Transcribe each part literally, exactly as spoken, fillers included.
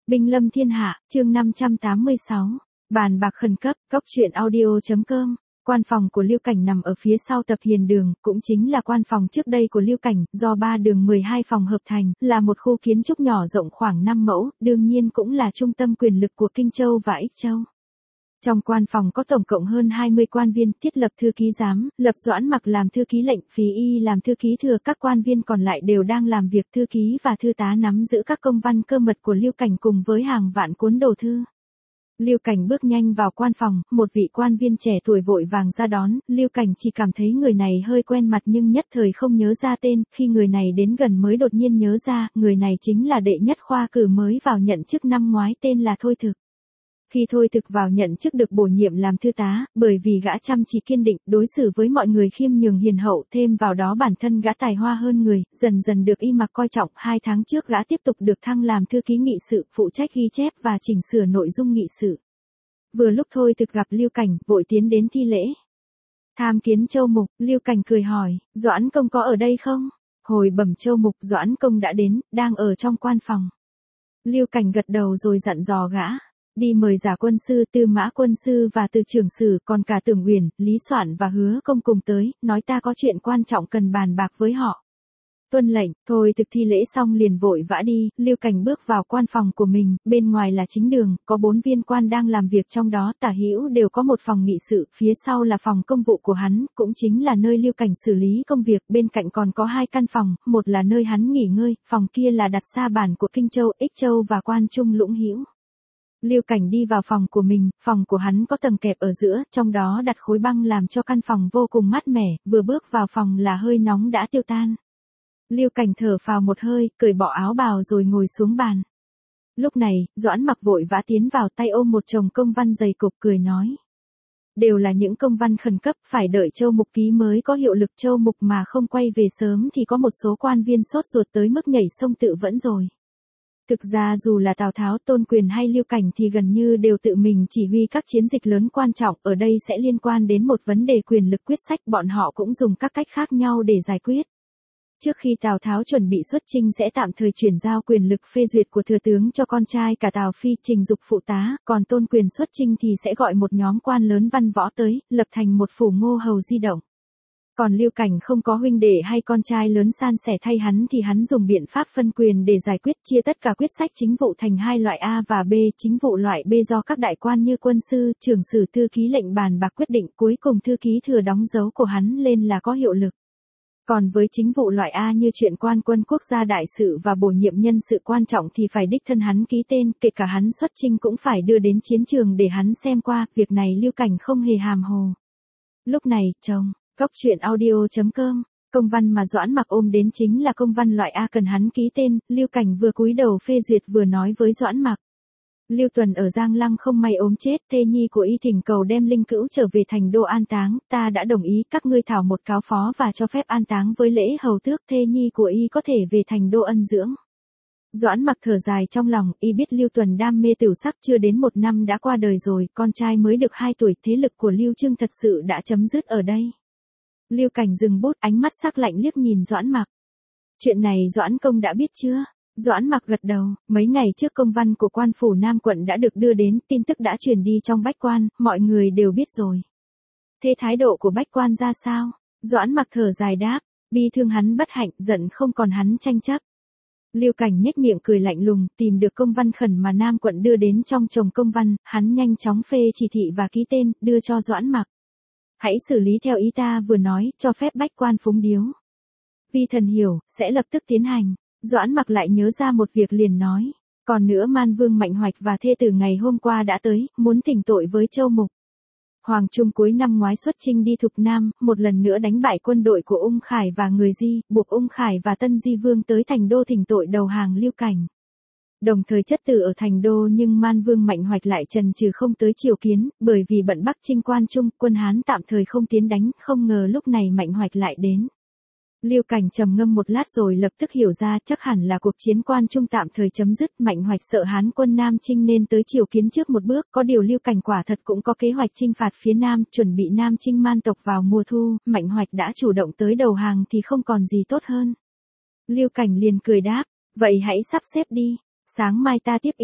Binh lâm thiên hạ, chương năm trăm tám mươi sáu. Bàn bạc khẩn cấp, cốc truyện audio.com. Quan phòng của Lưu Cảnh nằm ở phía sau tập hiền đường, cũng chính là quan phòng trước đây của Lưu Cảnh, do ba đường mười hai phòng hợp thành, là một khu kiến trúc nhỏ rộng khoảng năm mẫu, đương nhiên cũng là trung tâm quyền lực của Kinh Châu và Ích Châu. Trong quan phòng có tổng cộng hơn hai mươi quan viên, thiết lập thư ký giám, lập Doãn Mặc làm thư ký lệnh, Phí Y làm thư ký thừa, các quan viên còn lại đều đang làm việc thư ký và thư tá nắm giữ các công văn cơ mật của Lưu Cảnh cùng với hàng vạn cuốn đồ thư. Lưu Cảnh bước nhanh vào quan phòng, một vị quan viên trẻ tuổi vội vàng ra đón, Lưu Cảnh chỉ cảm thấy người này hơi quen mặt nhưng nhất thời không nhớ ra tên, khi người này đến gần mới đột nhiên nhớ ra, người này chính là đệ nhất khoa cử mới vào nhận chức năm ngoái tên là Thôi Thực. Khi Thôi Thực vào nhận chức được bổ nhiệm làm thư tá, bởi vì gã chăm chỉ kiên định, đối xử với mọi người khiêm nhường hiền hậu, thêm vào đó bản thân gã tài hoa hơn người, dần dần được Y Mặc coi trọng, hai tháng trước gã tiếp tục được thăng làm thư ký nghị sự, phụ trách ghi chép và chỉnh sửa nội dung nghị sự. Vừa lúc Thôi Thực gặp Lưu Cảnh, vội tiến đến thi lễ. Tham kiến Châu Mục, Lưu Cảnh cười hỏi, Doãn công có ở đây không? Hồi bẩm Châu Mục, Doãn công đã đến, đang ở trong quan phòng. Lưu Cảnh gật đầu rồi dặn dò gã. Đi mời Giả quân sư, Tư Mã quân sư và Từ trưởng sử, còn cả Tưởng Uyển, Lý Soạn và Hứa công cùng tới, nói ta có chuyện quan trọng cần bàn bạc với họ. Tuân lệnh, Thôi Thực thi lễ xong liền vội vã đi, Lưu Cảnh bước vào quan phòng của mình, bên ngoài là chính đường, có bốn viên quan đang làm việc trong đó, tả hữu đều có một phòng nghị sự, phía sau là phòng công vụ của hắn, cũng chính là nơi Lưu Cảnh xử lý công việc, bên cạnh còn có hai căn phòng, một là nơi hắn nghỉ ngơi, phòng kia là đặt sa bàn của Kinh Châu, Ích Châu và quan trung Lũng Hữu. Lưu Cảnh đi vào phòng của mình, phòng của hắn có tầng kẹp ở giữa, trong đó đặt khối băng làm cho căn phòng vô cùng mát mẻ, vừa bước vào phòng là hơi nóng đã tiêu tan. Lưu Cảnh thở phào một hơi, cởi bỏ áo bào rồi ngồi xuống bàn. Lúc này, Doãn Mặc vội vã tiến vào, tay ôm một chồng công văn dày cộp, cười nói. Đều là những công văn khẩn cấp, phải đợi Châu Mục ký mới có hiệu lực, Châu Mục mà không quay về sớm thì có một số quan viên sốt ruột tới mức nhảy sông tự vẫn rồi. Thực ra dù là Tào Tháo, Tôn Quyền hay Lưu Cảnh thì gần như đều tự mình chỉ huy các chiến dịch lớn quan trọng, ở đây sẽ liên quan đến một vấn đề quyền lực quyết sách, bọn họ cũng dùng các cách khác nhau để giải quyết. Trước khi Tào Tháo chuẩn bị xuất chinh sẽ tạm thời chuyển giao quyền lực phê duyệt của thừa tướng cho con trai cả Tào Phi, Trình Dục phụ tá, còn Tôn Quyền xuất chinh thì sẽ gọi một nhóm quan lớn văn võ tới, lập thành một phủ Ngô Hầu di động. Còn Lưu Cảnh không có huynh đệ hay con trai lớn san sẻ thay hắn thì hắn dùng biện pháp phân quyền để giải quyết, chia tất cả quyết sách chính vụ thành hai loại A và B, chính vụ loại B do các đại quan như quân sư, trưởng sử, thư ký lệnh bàn bạc quyết định, cuối cùng thư ký thừa đóng dấu của hắn lên là có hiệu lực. Còn với chính vụ loại A như chuyện quan quân quốc gia đại sự và bổ nhiệm nhân sự quan trọng thì phải đích thân hắn ký tên, kể cả hắn xuất chinh cũng phải đưa đến chiến trường để hắn xem qua, việc này Lưu Cảnh không hề hàm hồ. Lúc này, chồng, cốc truyện audio.com, công văn mà Doãn Mặc ôm đến chính là công văn loại A cần hắn ký tên, Lưu Cảnh vừa cúi đầu phê duyệt vừa nói với Doãn Mặc. Lưu Tuần ở Giang Lăng không may ốm chết, thê nhi của y thỉnh cầu đem linh cữu trở về thành đô an táng, ta đã đồng ý, các ngươi thảo một cáo phó và cho phép an táng với lễ hầu tước, thê nhi của y có thể về thành đô ân dưỡng. Doãn Mặc thở dài trong lòng, y biết Lưu Tuần đam mê tửu sắc, chưa đến một năm đã qua đời rồi, con trai mới được hai tuổi, thế lực của Lưu Trương thật sự đã chấm dứt ở đây. Lưu Cảnh dừng bút, ánh mắt sắc lạnh liếc nhìn Doãn Mặc. Chuyện này Doãn công đã biết chưa? Doãn Mặc gật đầu, mấy ngày trước công văn của quan phủ Nam quận đã được đưa đến, tin tức đã truyền đi trong bách quan, mọi người đều biết rồi. Thế thái độ của bách quan ra sao? Doãn Mặc thở dài đáp, bi thương hắn bất hạnh, giận không còn hắn tranh chấp. Lưu Cảnh nhếch miệng cười lạnh lùng, tìm được công văn khẩn mà Nam quận đưa đến trong chồng công văn, hắn nhanh chóng phê chỉ thị và ký tên, đưa cho Doãn Mặc. Hãy xử lý theo ý ta vừa nói, cho phép bách quan phúng điếu. Vi thần hiểu, sẽ lập tức tiến hành. Doãn Mặc lại nhớ ra một việc liền nói. Còn nữa, Man Vương Mạnh Hoạch và thê tử ngày hôm qua đã tới, muốn thỉnh tội với Châu Mục. Hoàng Trung cuối năm ngoái xuất chinh đi Thục Nam, một lần nữa đánh bại quân đội của Ung Khải và người Di, buộc Ung Khải và Tân Di Vương tới thành đô thỉnh tội đầu hàng Lưu Cảnh. Đồng thời chất tử ở thành đô nhưng Man Vương Mạnh Hoạch lại chần chừ không tới triều kiến, bởi vì bận Bắc chinh quan Trung, quân Hán tạm thời không tiến đánh, không ngờ lúc này Mạnh Hoạch lại đến. Lưu Cảnh trầm ngâm một lát rồi lập tức hiểu ra, chắc hẳn là cuộc chiến quan Trung tạm thời chấm dứt, Mạnh Hoạch sợ Hán quân Nam chinh nên tới triều kiến trước một bước, có điều Lưu Cảnh quả thật cũng có kế hoạch chinh phạt phía Nam, chuẩn bị Nam chinh Man tộc vào mùa thu, Mạnh Hoạch đã chủ động tới đầu hàng thì không còn gì tốt hơn. Lưu Cảnh liền cười đáp, vậy hãy sắp xếp đi, sáng mai ta tiếp y.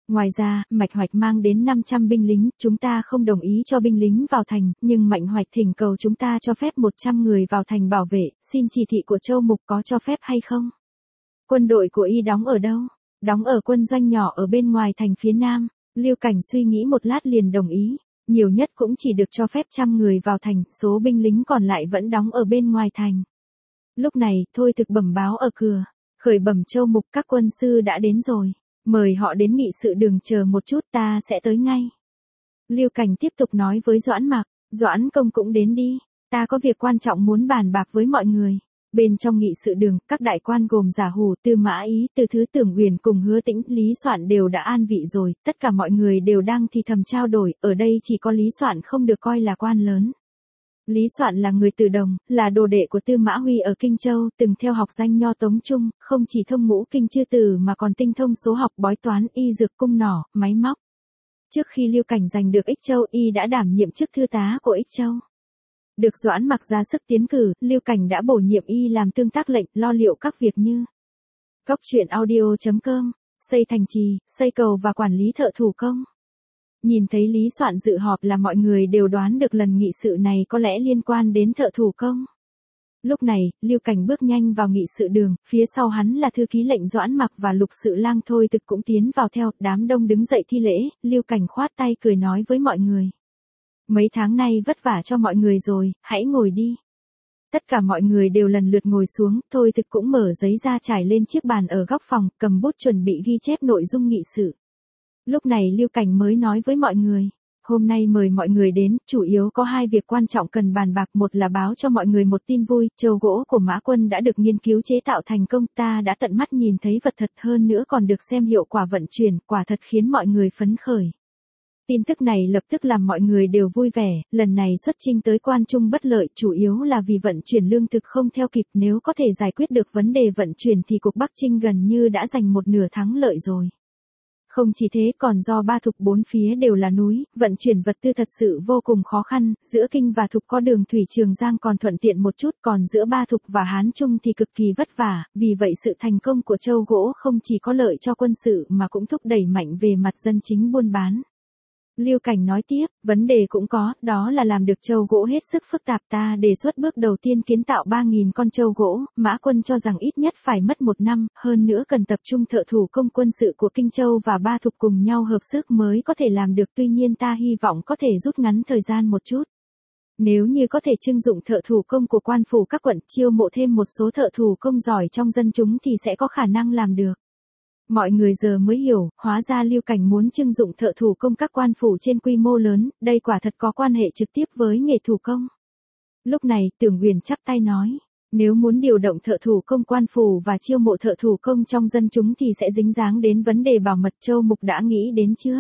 Ngoài ra, Mạch Hoạch mang đến năm trăm binh lính, chúng ta không đồng ý cho binh lính vào thành, nhưng Mạnh Hoạch thỉnh cầu chúng ta cho phép một trăm người vào thành bảo vệ, xin chỉ thị của Châu Mục có cho phép hay không? Quân đội của y đóng ở đâu? Đóng ở quân doanh nhỏ ở bên ngoài thành phía nam. Lưu Cảnh suy nghĩ một lát liền đồng ý, nhiều nhất cũng chỉ được cho phép trăm người vào thành, số binh lính còn lại vẫn đóng ở bên ngoài thành. Lúc này, Thôi Thực bẩm báo ở cửa, khởi bẩm Châu Mục các quân sư đã đến rồi, mời họ đến nghị sự đường chờ một chút ta sẽ tới ngay. Lưu Cảnh tiếp tục nói với Doãn Mạc, Doãn công cũng đến đi, ta có việc quan trọng muốn bàn bạc với mọi người. Bên trong nghị sự đường, các đại quan gồm Giả Hủ, Tư Mã Ý, Từ Thứ Tưởng Uyển cùng Hứa Tĩnh, Lý Soạn đều đã an vị rồi, tất cả mọi người đều đang thì thầm trao đổi, ở đây chỉ có Lý Soạn không được coi là quan lớn. Lý Soạn là người Từ Đồng, là đồ đệ của Tư Mã Huy ở Kinh Châu, từng theo học danh nho Tống Trung, không chỉ thông ngũ kinh chư từ mà còn tinh thông số học, bói toán, y dược, cung nỏ, máy móc. Trước khi Lưu Cảnh giành được Ích Châu, y đã đảm nhiệm chức thư tá của Ích Châu. Được Doãn Mặc ra sức tiến cử, Lưu Cảnh đã bổ nhiệm y làm tương tác lệnh, lo liệu các việc như Cóc truyện audio chấm com, xây thành trì, xây cầu và quản lý thợ thủ công. Nhìn thấy Lý Soạn dự họp là mọi người đều đoán được lần nghị sự này có lẽ liên quan đến thợ thủ công. Lúc này, Lưu Cảnh bước nhanh vào nghị sự đường, phía sau hắn là thư ký lệnh Doãn Mặc và lục sự lang Thôi Thực cũng tiến vào theo, đám đông đứng dậy thi lễ, Lưu Cảnh khoát tay cười nói với mọi người. Mấy tháng nay vất vả cho mọi người rồi, hãy ngồi đi. Tất cả mọi người đều lần lượt ngồi xuống, Thôi Thực cũng mở giấy ra trải lên chiếc bàn ở góc phòng, cầm bút chuẩn bị ghi chép nội dung nghị sự. Lúc này Lưu Cảnh mới nói với mọi người, hôm nay mời mọi người đến, chủ yếu có hai việc quan trọng cần bàn bạc, một là báo cho mọi người một tin vui, trâu gỗ của Mã Quân đã được nghiên cứu chế tạo thành công, ta đã tận mắt nhìn thấy vật thật, hơn nữa còn được xem hiệu quả vận chuyển, quả thật khiến mọi người phấn khởi. Tin tức này lập tức làm mọi người đều vui vẻ, lần này xuất chinh tới Quan Trung bất lợi, chủ yếu là vì vận chuyển lương thực không theo kịp, nếu có thể giải quyết được vấn đề vận chuyển thì cuộc Bắc Chinh gần như đã giành một nửa thắng lợi rồi. Không chỉ thế, còn do ba thục bốn phía đều là núi, vận chuyển vật tư thật sự vô cùng khó khăn, giữa Kinh và Thục có đường thủy Trường Giang còn thuận tiện một chút, còn giữa ba thục và Hán Trung thì cực kỳ vất vả, vì vậy sự thành công của châu gỗ không chỉ có lợi cho quân sự mà cũng thúc đẩy mạnh về mặt dân chính buôn bán. Lưu Cảnh nói tiếp, vấn đề cũng có, đó là làm được châu gỗ hết sức phức tạp, ta đề xuất bước đầu tiên kiến tạo ba nghìn con châu gỗ, Mã Quân cho rằng ít nhất phải mất một năm, hơn nữa cần tập trung thợ thủ công quân sự của Kinh Châu và ba thục cùng nhau hợp sức mới có thể làm được, tuy nhiên ta hy vọng có thể rút ngắn thời gian một chút. Nếu như có thể trưng dụng thợ thủ công của quan phủ các quận, chiêu mộ thêm một số thợ thủ công giỏi trong dân chúng thì sẽ có khả năng làm được. Mọi người giờ mới hiểu, hóa ra Lưu Cảnh muốn trưng dụng thợ thủ công các quan phủ trên quy mô lớn, đây quả thật có quan hệ trực tiếp với nghề thủ công. Lúc này, Tưởng Uyển chắp tay nói, nếu muốn điều động thợ thủ công quan phủ và chiêu mộ thợ thủ công trong dân chúng thì sẽ dính dáng đến vấn đề bảo mật, Châu Mục đã nghĩ đến chưa?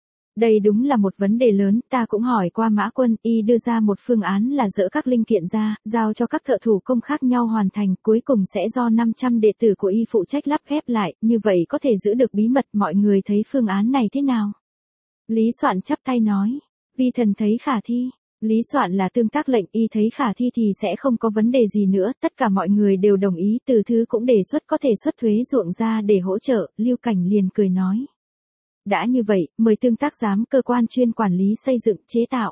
Đây đúng là một vấn đề lớn, ta cũng hỏi qua Mã Quân, y đưa ra một phương án là dỡ các linh kiện ra, giao cho các thợ thủ công khác nhau hoàn thành, cuối cùng sẽ do năm trăm đệ tử của y phụ trách lắp ghép lại, như vậy có thể giữ được bí mật, mọi người thấy phương án này thế nào? Lý Soạn chắp tay nói, vi thần thấy khả thi. Lý Soạn là tương tác lệnh, y thấy khả thi thì sẽ không có vấn đề gì nữa, tất cả mọi người đều đồng ý, Từ Thứ cũng đề xuất có thể xuất thuế ruộng ra để hỗ trợ, Lưu Cảnh liền cười nói. Đã như vậy, mời tương tác giám cơ quan chuyên quản lý xây dựng, chế tạo.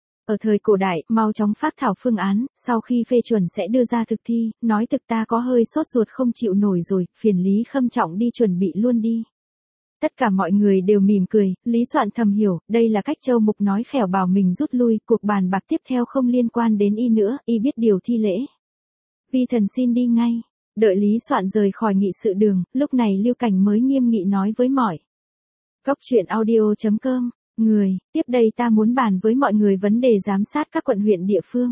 Ở thời cổ đại, mau chóng phác thảo phương án, sau khi phê chuẩn sẽ đưa ra thực thi, nói thực ta có hơi sốt ruột không chịu nổi rồi, phiền Lý Khâm Trọng đi chuẩn bị luôn đi. Tất cả mọi người đều mỉm cười, Lý Soạn thầm hiểu, đây là cách Châu Mục nói khẻo bảo mình rút lui, cuộc bàn bạc tiếp theo không liên quan đến y nữa, y biết điều thi lễ. Vi thần xin đi ngay, đợi Lý Soạn rời khỏi nghị sự đường, lúc này Lưu Cảnh mới nghiêm nghị nói với mọi. Cóc truyện audio chấm com, người, tiếp đây ta muốn bàn với mọi người vấn đề giám sát các quận huyện địa phương.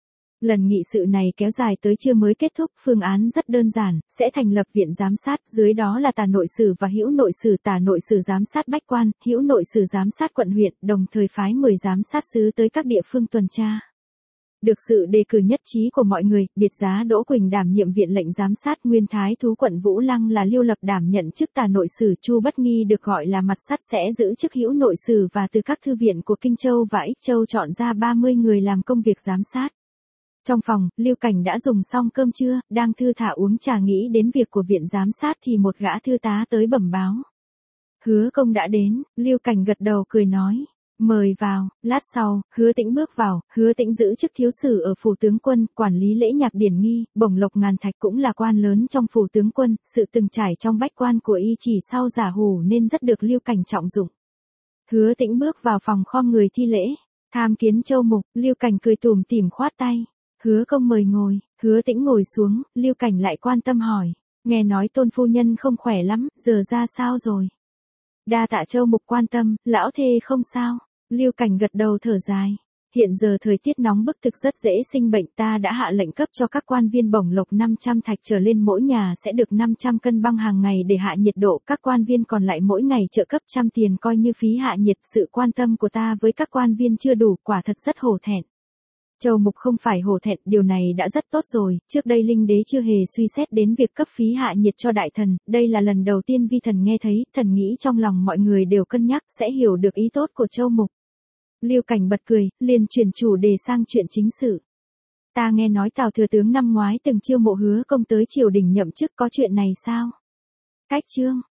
Lần nghị sự này kéo dài tới trưa mới kết thúc, phương án rất đơn giản, sẽ thành lập viện giám sát, dưới đó là tả nội sử và hữu nội sử, tả nội sử giám sát bách quan, hữu nội sử giám sát quận huyện, đồng thời phái mười giám sát sứ tới các địa phương tuần tra. Được sự đề cử nhất trí của mọi người, biệt giá Đỗ Quỳnh đảm nhiệm viện lệnh giám sát, nguyên thái thú quận Vũ Lăng là Liêu Lập đảm nhận chức tả nội sử, Chu Bất Nghi được gọi là mặt sắt sẽ giữ chức hữu nội sử, và từ các thư viện của Kinh Châu và Ích Châu chọn ra ba mươi người làm công việc giám sát. Trong phòng, Lưu Cảnh đã dùng xong cơm trưa, đang thư thả uống trà nghĩ đến việc của viện giám sát thì một gã thư tá tới bẩm báo. Hứa Công đã đến, Lưu Cảnh gật đầu cười nói. Mời vào, lát sau, Hứa Tĩnh bước vào, Hứa Tĩnh giữ chức thiếu sử ở phủ tướng quân, quản lý lễ nhạc điển nghi, bổng lộc ngàn thạch cũng là quan lớn trong phủ tướng quân, sự từng trải trong bách quan của y chỉ sau giả hủ nên rất được Lưu Cảnh trọng dụng. Hứa Tĩnh bước vào phòng khom người thi lễ, tham kiến Châu Mục, Lưu Cảnh cười tủm tỉm khoát tay. Hứa Công mời ngồi, Hứa Tĩnh ngồi xuống, Lưu Cảnh lại quan tâm hỏi, nghe nói Tôn phu nhân không khỏe lắm, giờ ra sao rồi? Đa tạ Châu Mục quan tâm, lão thê không sao. Lưu Cảnh gật đầu thở dài. Hiện giờ thời tiết nóng bức thực rất dễ sinh bệnh, ta đã hạ lệnh cấp cho các quan viên bổng lộc năm trăm thạch trở lên, mỗi nhà sẽ được năm trăm cân băng hàng ngày để hạ nhiệt độ, các quan viên còn lại mỗi ngày trợ cấp trăm tiền coi như phí hạ nhiệt. Sự quan tâm của ta với các quan viên chưa đủ, quả thật rất hổ thẹn. Châu Mục không phải hổ thẹn, điều này đã rất tốt rồi, trước đây Linh Đế chưa hề suy xét đến việc cấp phí hạ nhiệt cho đại thần, đây là lần đầu tiên vi thần nghe thấy, thần nghĩ trong lòng mọi người đều cân nhắc sẽ hiểu được ý tốt của Châu Mục. Lưu Cảnh bật cười, liền chuyển chủ đề sang chuyện chính sự. Ta nghe nói Tào thừa tướng năm ngoái từng chiêu mộ Hứa Công tới triều đình nhậm chức, có chuyện này sao? Cách chương